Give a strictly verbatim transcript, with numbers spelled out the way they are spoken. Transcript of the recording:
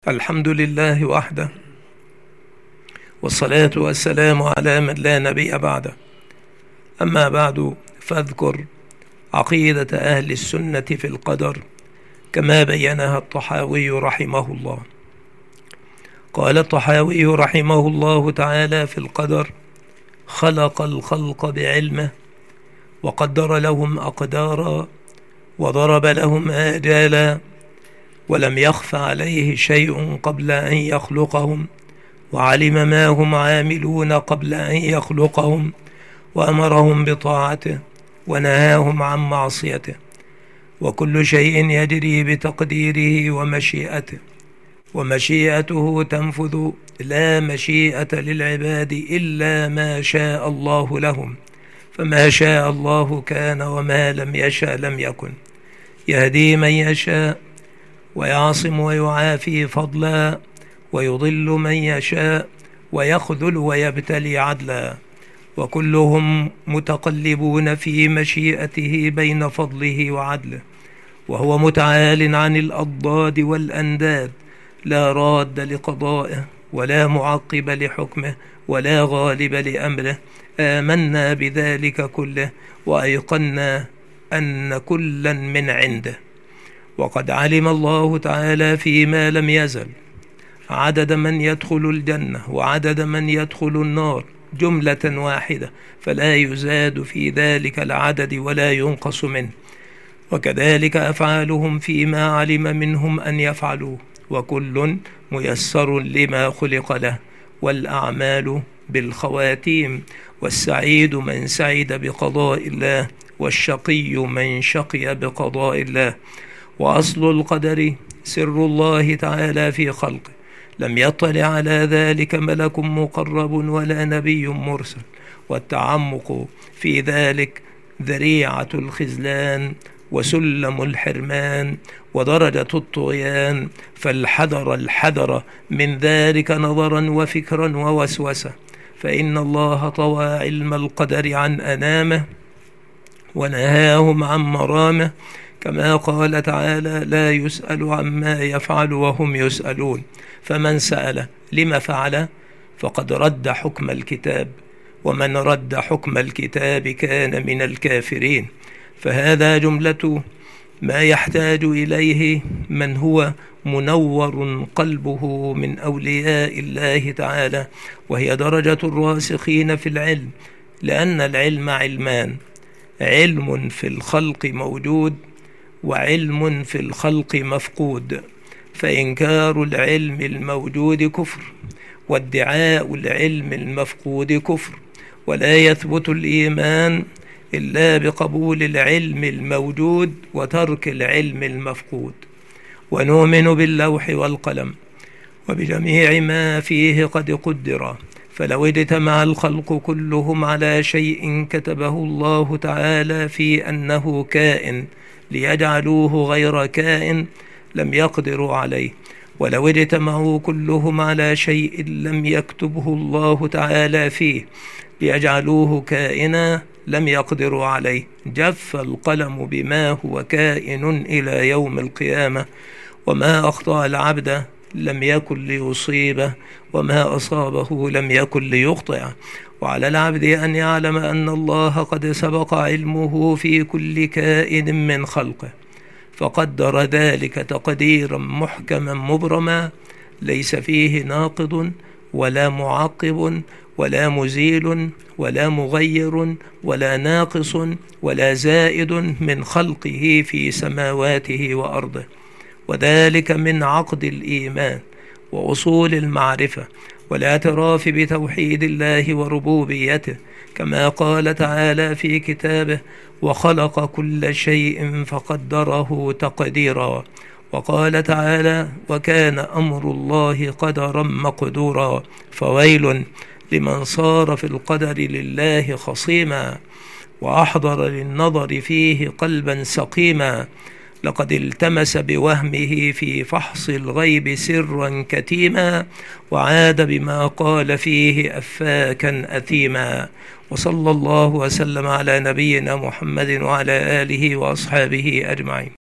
الحمد لله وحده، والصلاة والسلام على من لا نبي بعده. أما بعد، فاذكر عقيدة أهل السنة في القدر كما بينها الطحاوي رحمه الله. قال الطحاوي رحمه الله تعالى في القدر: خلق الخلق بعلمه، وقدر لهم أقدارا، وضرب لهم آجالا، ولم يخف عليه شيء قبل أن يخلقهم، وعلم ما هم عاملون قبل أن يخلقهم، وأمرهم بطاعته ونهاهم عن معصيته، وكل شيء يجري بتقديره ومشيئته، ومشيئته تنفذ، لا مشيئة للعباد إلا ما شاء الله لهم، فما شاء الله كان، وما لم يشأ لم يكن. يهدي من يشاء، ويعصم ويعافي فضلا، ويضل من يشاء، ويخذل ويبتلي عدلا، وكلهم متقلبون في مشيئته بين فضله وعدله، وهو متعال عن الأضداد والأنداد، لا راد لقضائه، ولا معقب لحكمه، ولا غالب لأمره. آمنا بذلك كله، وأيقنا أن كلا من عنده. وقد علم الله تعالى فيما لم يزل عدد من يدخل الجنة وعدد من يدخل النار جملة واحدة، فلا يزاد في ذلك العدد ولا ينقص منه. وكذلك أفعالهم فيما علم منهم أن يفعلوه، وكل ميسر لما خلق له، والأعمال بالخواتيم، والسعيد من سعد بقضاء الله، والشقي من شقي بقضاء الله. وأصل القدر سر الله تعالى في خلقه، لم يطلع على ذلك ملك مقرب ولا نبي مرسل، والتعمق في ذلك ذريعة الخذلان وسلم الحرمان ودرجة الطغيان، فالحذر الحذر من ذلك نظرا وفكرا ووسوسة، فإن الله طوى علم القدر عن أنامه ونهاهم عن مرامه، كما قال تعالى: لا يسأل عما يفعل وهم يسألون. فمن سأل لما فعل فقد رد حكم الكتاب، ومن رد حكم الكتاب كان من الكافرين. فهذا جملة ما يحتاج إليه من هو منور قلبه من أولياء الله تعالى، وهي درجة الراسخين في العلم، لأن العلم علمان: علم في الخلق موجود، وعلم في الخلق مفقود. فإنكار العلم الموجود كفر، وادعاء العلم المفقود كفر، ولا يثبت الإيمان إلا بقبول العلم الموجود وترك العلم المفقود. ونؤمن باللوح والقلم وبجميع ما فيه قد قدر، فلو اجتمع الخلق كلهم على شيء كتبه الله تعالى في أنه كائن ليجعلوه غير كائن لم يقدروا عليه، ولو اجتمعوا كلهم على شيء لم يكتبه الله تعالى فيه ليجعلوه كائنا لم يقدروا عليه. جف القلم بما هو كائن إلى يوم القيامة، وما أخطأ العبد لم يكن ليصيبه، وما أصابه لم يكن ليخطئه. وعلى العبد أن يعلم أن الله قد سبق علمه في كل كائن من خلقه، فقدر ذلك تقديرا محكما مبرما، ليس فيه ناقض ولا معقب ولا مزيل ولا مغير ولا ناقص ولا زائد من خلقه في سماواته وأرضه. وذلك من عقد الإيمان وأصول المعرفة والاعتراف بتوحيد الله وربوبيته، كما قال تعالى في كتابه: وخلق كل شيء فقدره تقديرا. وقال تعالى: وكان أمر الله قدرا مقدورا. فويل لمن صار في القدر لله خصيما، وأحضر للنظر فيه قلبا سقيما، لقد التمس بوهمه في فحص الغيب سرا كتيما، وعاد بما قال فيه أفاكا أثيما. وصلى الله وسلم على نبينا محمد وعلى آله وأصحابه أجمعين.